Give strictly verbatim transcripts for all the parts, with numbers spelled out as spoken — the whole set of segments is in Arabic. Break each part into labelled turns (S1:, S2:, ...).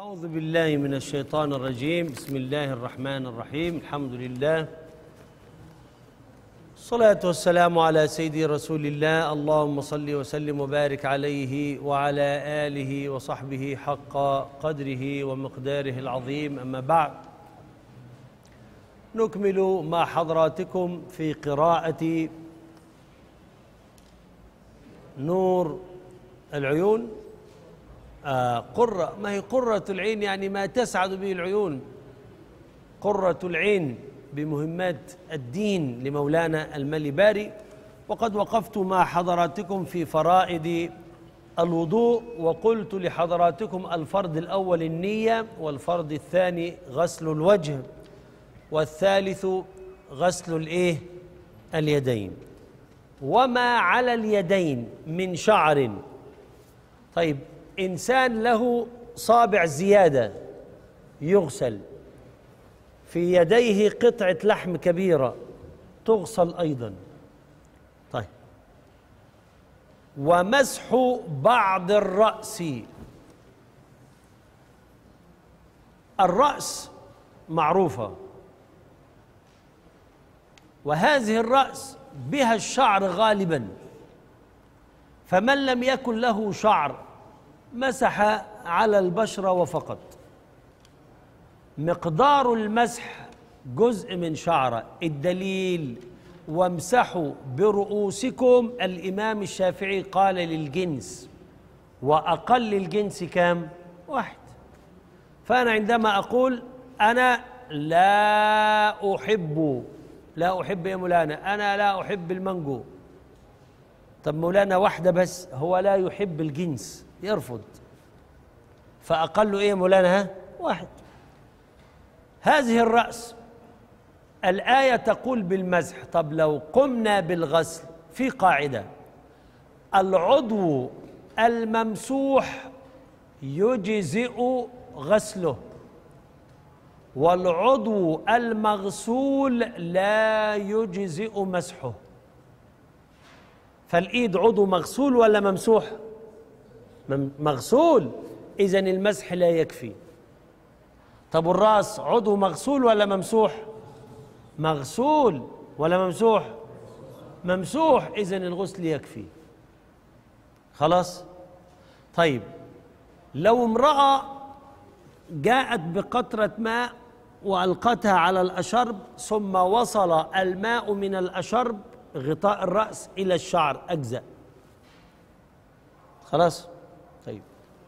S1: أعوذ بالله من الشيطان الرجيم. بسم الله الرحمن الرحيم. الحمد لله، الصلاة والسلام على سيدي رسول الله. اللهم صل وسلم وبارك عليه وعلى آله وصحبه حق قدره ومقداره العظيم. أما بعد، نكمل مع حضراتكم في قراءة نور العيون. آه قرة، ما هي قرة العين؟ يعني ما تسعد به العيون، قرة العين بمهمات الدين لمولانا المليباري. وقد وقفت مع حضراتكم في فرائض الوضوء، وقلت لحضراتكم الفرض الأول النية، والفرض الثاني غسل الوجه، والثالث غسل الإيه؟ اليدين. وما على اليدين من شعر. طيب، إنسان له صابع زيادة يغسل، في يديه قطعة لحم كبيرة تغسل أيضا. طيب، ومسح بعض الرأس. الرأس معروفة، وهذه الرأس بها الشعر غالبا، فمن لم يكن له شعر مسح على البشرة وفقط. مقدار المسح جزء من شعره. الدليل: وامسحوا برؤوسكم. الإمام الشافعي قال للجنس، وأقل الجنس كام؟ واحد. فأنا عندما أقول أنا لا أحب، لا أحب يا مولانا، أنا لا أحب المانجو. طب مولانا واحدة بس، هو لا يحب الجنس، يرفض، فأقل إيه مولانا؟ ها؟ واحد. هذه الرأس الآية تقول بالمسح. طب لو قمنا بالغسل، في قاعدة: العضو الممسوح يجزئ غسله، والعضو المغسول لا يجزئ مسحه. فالإيد عضو مغسول ولا ممسوح؟ مغسول، إذن المسح لا يكفي. طب الرأس عضو مغسول ولا ممسوح؟ مغسول ولا ممسوح؟ ممسوح، إذن الغسل يكفي. خلاص؟ طيب، لو امرأة جاءت بقطرة ماء وألقتها على الأشرب، ثم وصل الماء من الأشرب غطاء الرأس إلى الشعر، أجزأ. خلاص؟ طيب،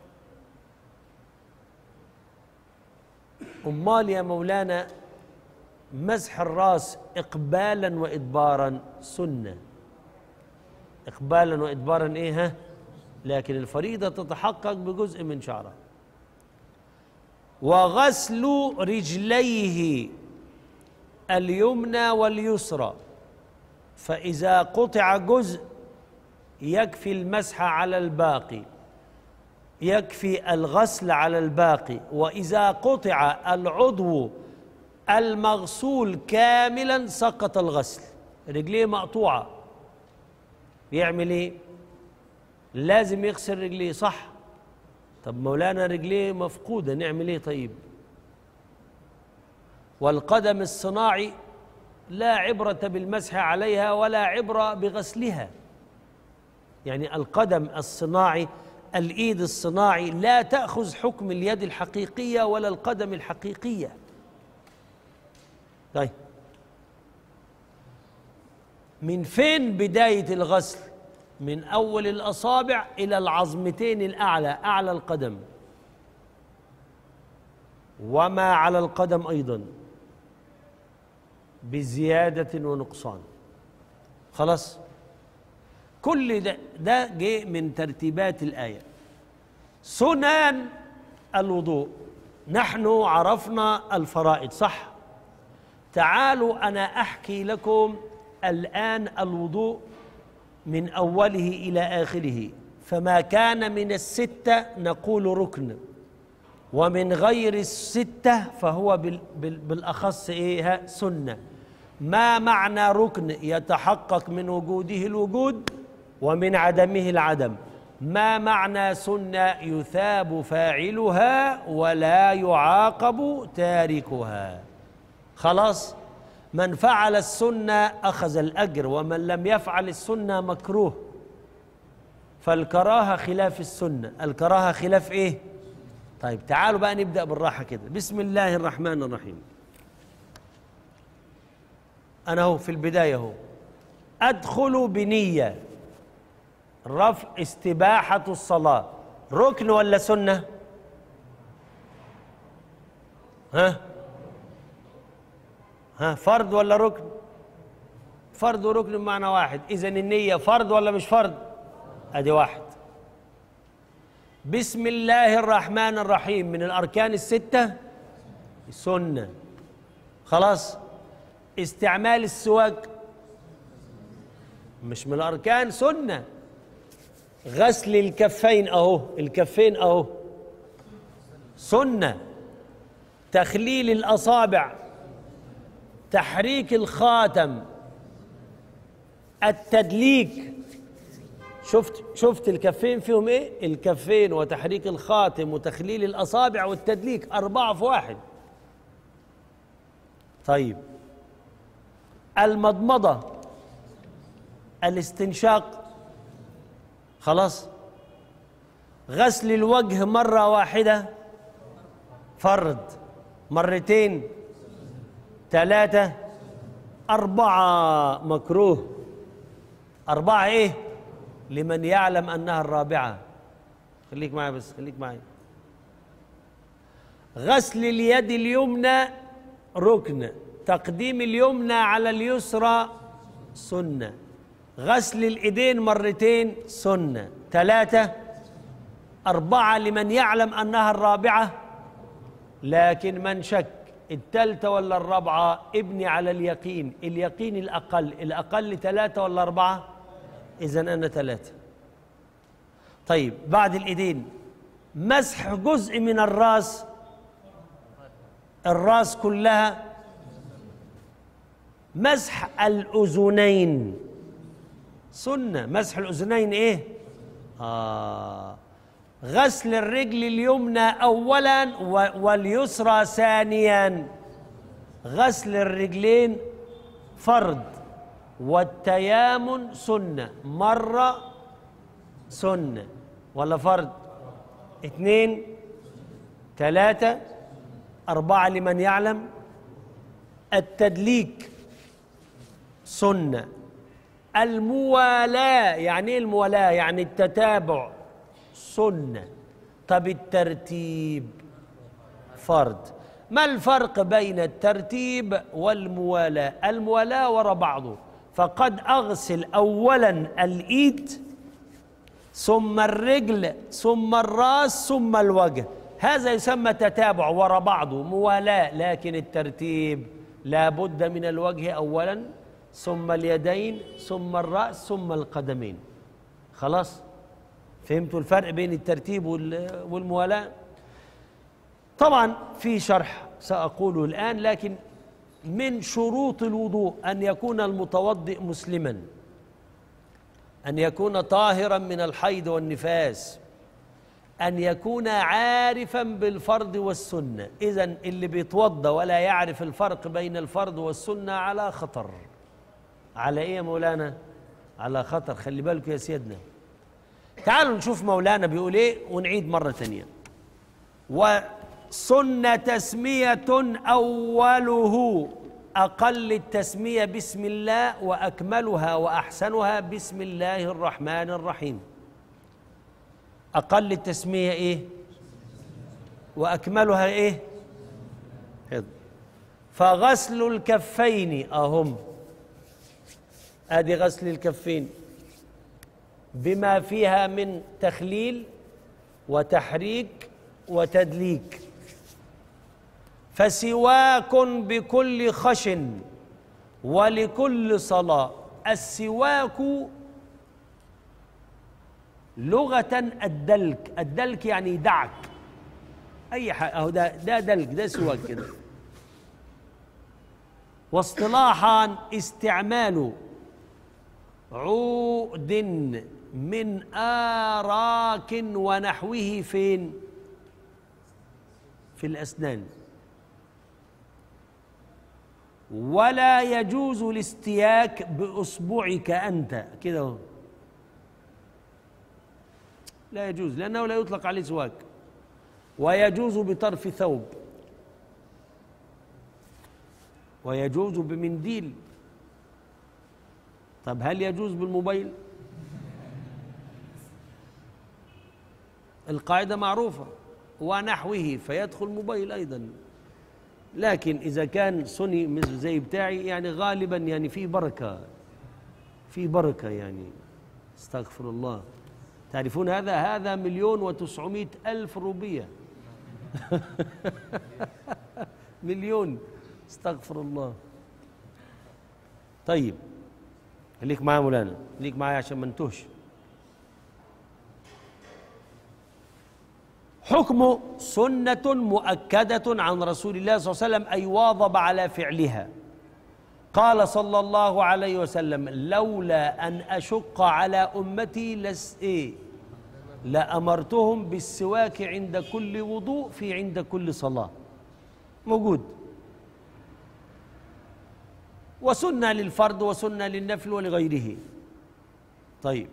S1: أمال يا مولانا مسح الرأس إقبالا وإدبارا سنة. إقبالا وإدبارا إيه؟ ها؟ لكن الفريضة تتحقق بجزء من شعره. وغسل رجليه اليمنى واليسرى، فإذا قطع جزء يكفي المسح على الباقي، يكفي الغسل على الباقي. وإذا قطع العضو المغسول كاملا سقط الغسل. رجليه مقطوعة، يعمل ايه؟ لازم يغسل رجليه، صح؟ طب مولانا رجليه مفقودة، نعمل ايه طيب؟ والقدم الصناعي لا عبرة بالمسح عليها ولا عبرة بغسلها. يعني القدم الصناعي، الإيد الصناعي لا تأخذ حكم اليد الحقيقية ولا القدم الحقيقية. طيب، من فين بداية الغسل؟ من أول الأصابع إلى العظمتين الأعلى، أعلى القدم، وما على القدم أيضا بزيادة ونقصان. خلاص؟ كل ده ده جاء من ترتيبات الآية. سنن الوضوء، نحن عرفنا الفرائض، صح؟ تعالوا أنا أحكي لكم الآن الوضوء من أوله إلى آخره. فما كان من الستة نقول ركن، ومن غير الستة فهو بالأخص إيه؟ سنة. ما معنى ركن؟ يتحقق من وجوده الوجود ومن عدمه العدم. ما معنى سنة؟ يثاب فاعلها ولا يعاقب تاركها. خلاص، من فعل السنة أخذ الأجر، ومن لم يفعل السنة مكروه. فالكراهة خلاف السنة. الكراهة خلاف إيه؟ طيب تعالوا بقى نبدأ بالراحة كده. بسم الله الرحمن الرحيم. أنا هو في البداية هو أدخل بنية رفع استباحة الصلاة، ركن ولا سنة؟ ها ها فرض ولا ركن؟ فرض وركن بمعنى واحد. إذن النية فرض ولا مش فرض؟ أدي واحد. بسم الله الرحمن الرحيم من الأركان الستة، سنة. خلاص. استعمال السواك مش من الأركان، سنة. غسل الكفين أهو، الكفين أهو، سنة. تخليل الأصابع، تحريك الخاتم، التدليك. شفت شفت الكفين فيهم ايه؟ الكفين وتحريك الخاتم وتخليل الأصابع والتدليك، أربعة في واحد. طيب، المضمضة، الاستنشاق. خلاص. غسل الوجه مرة واحدة فرض، مرتين، ثلاثة، أربعة مكروه. أربعة إيه؟ لمن يعلم أنها الرابعة. خليك معي بس، خليك معي. غسل اليد اليمنى ركن، تقديم اليمنى على اليسرى سنة. غسل الإيدين مرتين سنة. ثلاثة، أربعة لمن يعلم أنها الرابعة، لكن من شك الثالثة ولا الرابعة ابني على اليقين. اليقين الأقل، الأقل ثلاثة ولا أربعة؟ إذن أنا ثلاثة. طيب، بعد الإيدين مسح جزء من الرأس، الرأس كلها. مسح الأذنين سنة. مسح الأذنين إيه؟ آه غسل الرجل اليمنى أولا واليسرى ثانيا. غسل الرجلين فرض، والتيامن سنة. مرة سنة ولا فرض؟ اثنين، ثلاثة، أربعة لمن يعلم. التدليك سنة. الموالاة، يعني ايه الموالاة؟ يعني التتابع، سنة. طب الترتيب فرض. ما الفرق بين الترتيب والموالاة؟ الموالاة وراء بعضه، فقد أغسل أولا الإيد ثم الرجل ثم الرأس ثم الوجه، هذا يسمى تتابع وراء بعضه، موالاة. لكن الترتيب لا بد من الوجه أولا ثم اليدين ثم الرأس ثم القدمين. خلاص؟ فهمتوا الفرق بين الترتيب والموالاة؟ طبعا في شرح سأقوله الآن، لكن من شروط الوضوء أن يكون المتوضئ مسلما، أن يكون طاهرا من الحيض والنفاس، أن يكون عارفا بالفرض والسنة. إذن اللي بيتوضى ولا يعرف الفرق بين الفرض والسنة على خطر. على إيه يا مولانا؟ على خطر. خلي بالك يا سيدنا. تعالوا نشوف مولانا بيقول إيه ونعيد مرة تانية. وسنة تسمية أوله أقل التسمية بسم الله، وأكملها وأحسنها بسم الله الرحمن الرحيم. أقل التسمية إيه؟ وأكملها إيه؟ فغسل الكفين أهم، أدي غسل الكفين بما فيها من تخليل وتحريك وتدليك. فسواك بكل خشن ولكل صلاة. السواك لغة الدلك، الدلك يعني دعك أي حاجة، أهو ده ده دلك، ده سواك كده. واصطلاحا استعمال عود من آراك ونحوه فين؟ في الأسنان. ولا يجوز الاستياك بإصبعك أنت كده اهو، لا يجوز لأنه لا يطلق عليه سواك. ويجوز بطرف ثوب، ويجوز بمنديل. طب هل يجوز بالموبايل؟ القاعدة معروفة، ونحوه فيدخل موبايل أيضا. لكن إذا كان صني مثل زي بتاعي يعني غالبا يعني في بركة، في بركة يعني، استغفر الله. تعرفون هذا هذا مليون وتسعمائة ألف روبية مليون، استغفر الله. طيب خليك معايا مولانا، خليك معايا عشان ما نتوهش. حكم سنة مؤكدة عن رسول الله صلى الله عليه وسلم أي واظب على فعلها. قال صلى الله عليه وسلم: لولا أن أشق على أمتي لس إيه لأمرتهم بالسواك عند كل وضوء في عند كل صلاة. موجود. وسنة للفرد وسنة للنفل ولغيره. طيب،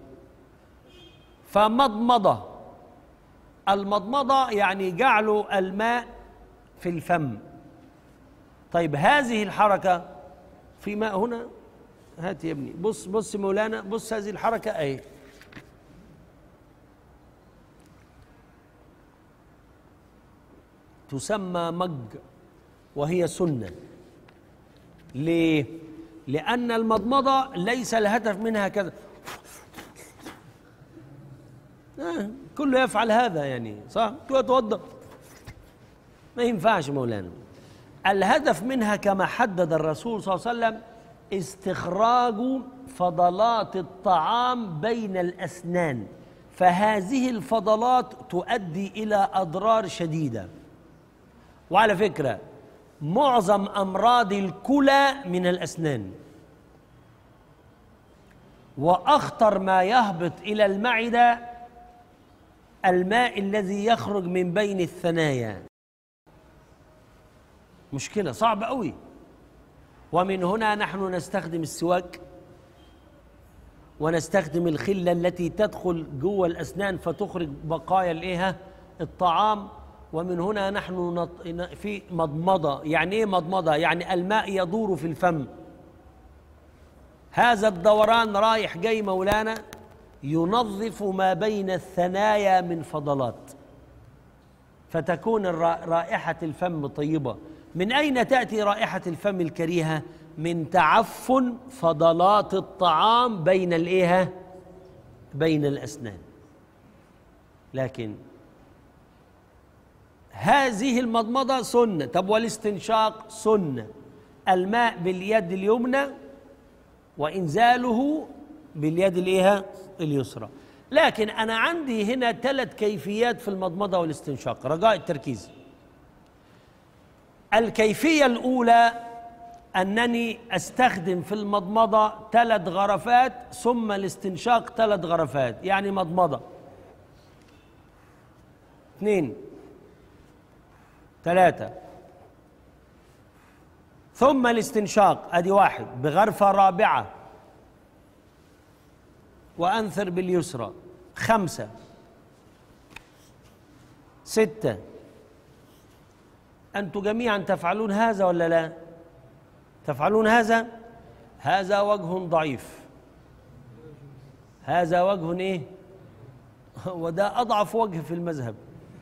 S1: فمضمضة، المضمضة يعني جعل الماء في الفم. طيب هذه الحركة، في ماء هنا، هات يا ابني، بص بص مولانا، بص هذه الحركة اهي، تسمى مج، وهي سنة. ليه؟ لأن المضمضة ليس الهدف منها كذا آه. كله يفعل هذا يعني، صح؟ توضأ، ما ينفعش مولانا. الهدف منها كما حدد الرسول صلى الله عليه وسلم استخراج فضلات الطعام بين الأسنان، فهذه الفضلات تؤدي إلى أضرار شديدة. وعلى فكرة معظم أمراض الكلى من الأسنان، وأخطر ما يهبط إلى المعدة الماء الذي يخرج من بين الثنايا. مشكلة صعبة قوي. ومن هنا نحن نستخدم السواك، ونستخدم الخلة التي تدخل جوه الأسنان فتخرج بقايا الإيه الطعام. ومن هنا نحن في مضمضة. يعني إيه مضمضة؟ يعني الماء يدور في الفم، هذا الدوران رايح جاي مولانا ينظف ما بين الثنايا من فضلات، فتكون رائحة الفم طيبة. من أين تأتي رائحة الفم الكريهة؟ من تعفن فضلات الطعام بين الإيه بين الأسنان. لكن هذه المضمضة سنة. طب والاستنشاق سنة، الماء باليد اليمنى وإنزاله باليد الإيه اليسرى. لكن أنا عندي هنا ثلاث كيفيات في المضمضة والاستنشاق، رجاء التركيز. الكيفية الأولى أنني أستخدم في المضمضة ثلاث غرفات ثم الاستنشاق ثلاث غرفات، يعني مضمضة اثنين ثلاثة ثم الاستنشاق، أدي واحد بغرفة رابعة وأنثر باليسرى، خمسة ستة. أنتم جميعا تفعلون هذا ولا لا؟ تفعلون هذا؟ هذا وجه ضعيف، هذا وجه إيه؟ وده أضعف وجه في المذهب.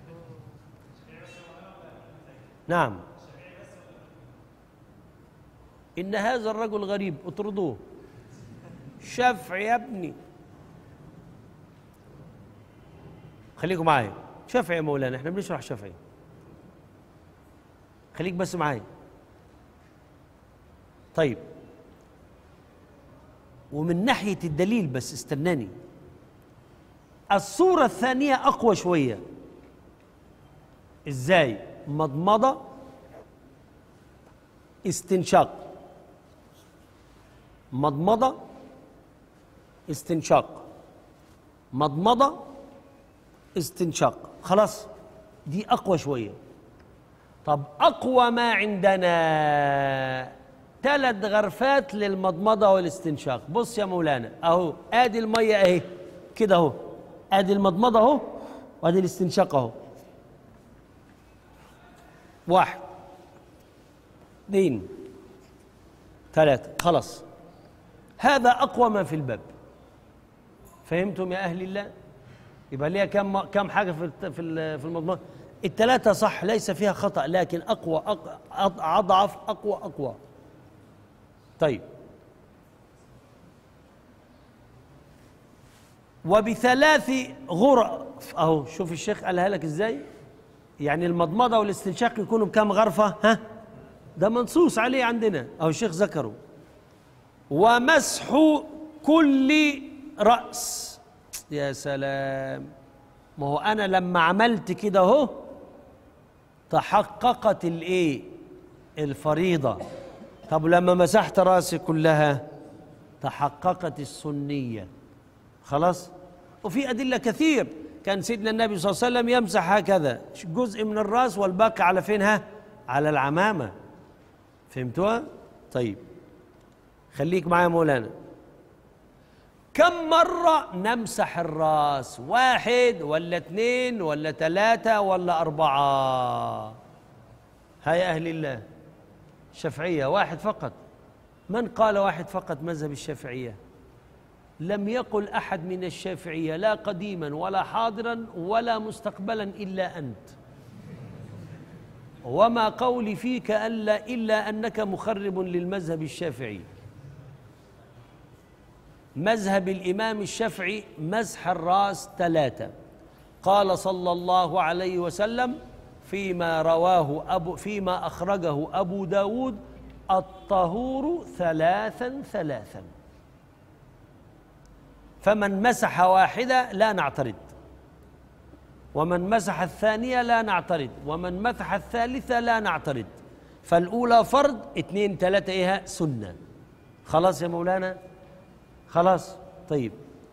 S1: نعم، إن هذا الرجل غريب، اطردوه. شفع يا ابني، خليكم معايا. شفع يا مولانا، احنا بنشرح شفعي، خليك بس معايا. طيب، ومن ناحية الدليل بس استناني، الصورة الثانية أقوى شوية. إزاي؟ مضمضة استنشاق، مضمضة استنشاق. مضمضة استنشاق، خلاص دي أقوى شوية. طب أقوى ما عندنا ثلاث غرفات للمضمضة والاستنشاق. بص يا مولانا أهو، آدي المية أهي كده أهو، آدي المضمضة أهو، وآدي الاستنشاق أهو. واحد اثنين ثلاثة، خلاص هذا أقوى ما في الباب. فهمتم يا أهل الله؟ يبقى ليها كم كم حاجة في في في المضمضة؟ الثلاثة صح، ليس فيها خطأ، لكن أقوى أضعف أقوى أقوى. طيب، وبثلاث غرف أهو، شوف الشيخ قالها لك إزاي؟ يعني المضمضة والاستنشاق يكونوا بكم غرفة؟ ها؟ ده منصوص عليه عندنا أهو، الشيخ ذكره. ومسح كل رأس. يا سلام، ما هو أنا لما عملت كده أهو تحققت الإيه؟ الفريضة. طب لما مسحت رأسي كلها تحققت السنية. خلاص؟ وفي أدلة كثير، كان سيدنا النبي صلى الله عليه وسلم يمسح هكذا جزء من الرأس والباقي على فينها؟ على العمامة. فهمتوها؟ طيب خليك معايا مولانا. كم مرة نمسح الرأس؟ واحد ولا اثنين ولا ثلاثة ولا أربعة؟ هاي أهل الله. الشافعية واحد فقط. من قال واحد فقط؟ مذهب الشافعية. لم يقل أحد من الشافعية لا قديما ولا حاضرا ولا مستقبلا إلا أنت، وما قولي فيك ألا إلا أنك مخرب للمذهب الشافعي. مذهب الإمام الشافعي مسح الرأس ثلاثة. قال صلى الله عليه وسلم فيما رواه أبو فيما أخرجه أبو داود: الطهور ثلاثا ثلاثا. فمن مسح واحدة لا نعترض، ومن مسح الثانية لا نعترض، ومن مسح الثالثة لا نعترض. فالأولى فرض، اثنين ثلاثة إيها سنة. خلاص يا مولانا؟ خلاص. طيب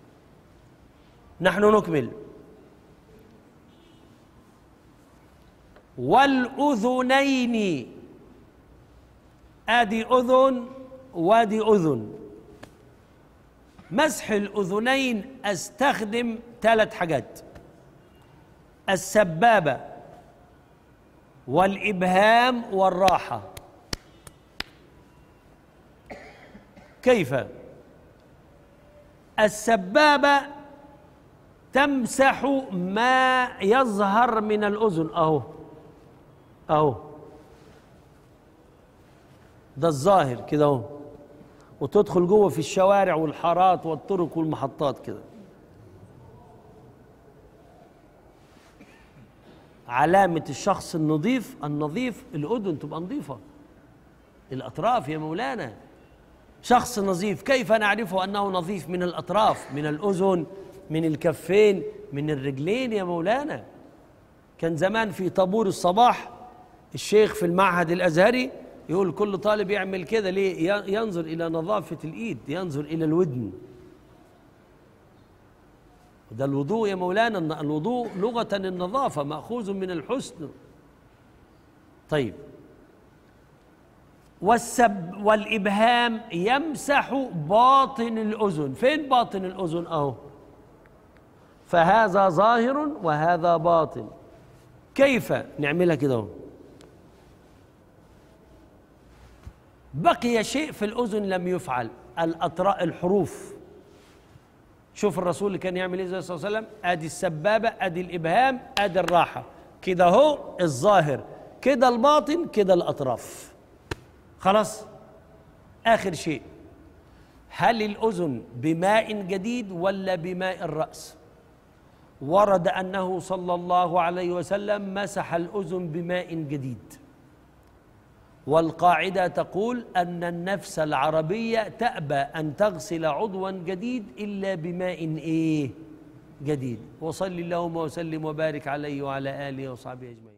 S1: نحن نكمل. والأذنين، آدي أذن وادي أذن. مسح الأذنين أستخدم ثلاث حاجات: السبابة والإبهام والراحة. كيف؟ السبابة تمسح ما يظهر من الأذن أهو أهو، ده الظاهر كده أهو، وتدخل جوه في الشوارع والحارات والطرق والمحطات كده. علامة الشخص النظيف النظيف الأذن تبقى نظيفة، الأطراف يا مولانا. شخص نظيف كيف نعرفه أنه نظيف؟ من الأطراف، من الأذن، من الكفين، من الرجلين يا مولانا. كان زمان في طابور الصباح الشيخ في المعهد الأزهري يقول كل طالب يعمل كده. ليه؟ ينظر إلى نظافة الإيد، ينظر إلى الودن. ده الوضوء يا مولانا. الوضوء لغة النظافة، مأخوذ من الحسن. طيب، والسب والإبهام يمسح باطن الأذن. فين باطن الأذن؟ أهو. فهذا ظاهر وهذا باطن. كيف نعملها كده اهو؟ بقي شيء في الأذن لم يفعل، الأطراف، الحروف. شوف الرسول اللي كان يعمل ايه صلى الله عليه وسلم. ادي السبابة، ادي الإبهام، ادي الراحة، كده اهو الظاهر، كده الباطن، كده الأطراف. خلاص. آخر شيء، هل الأذن بماء جديد ولا بماء الرأس؟ ورد أنه صلى الله عليه وسلم مسح الأذن بماء جديد. والقاعدة تقول أن النفس العربية تأبى أن تغسل عضوا جديد إلا بماء إيه؟ جديد. وصل اللهم وسلم وبارك عليه وعلى آله وصحبه أجمعين.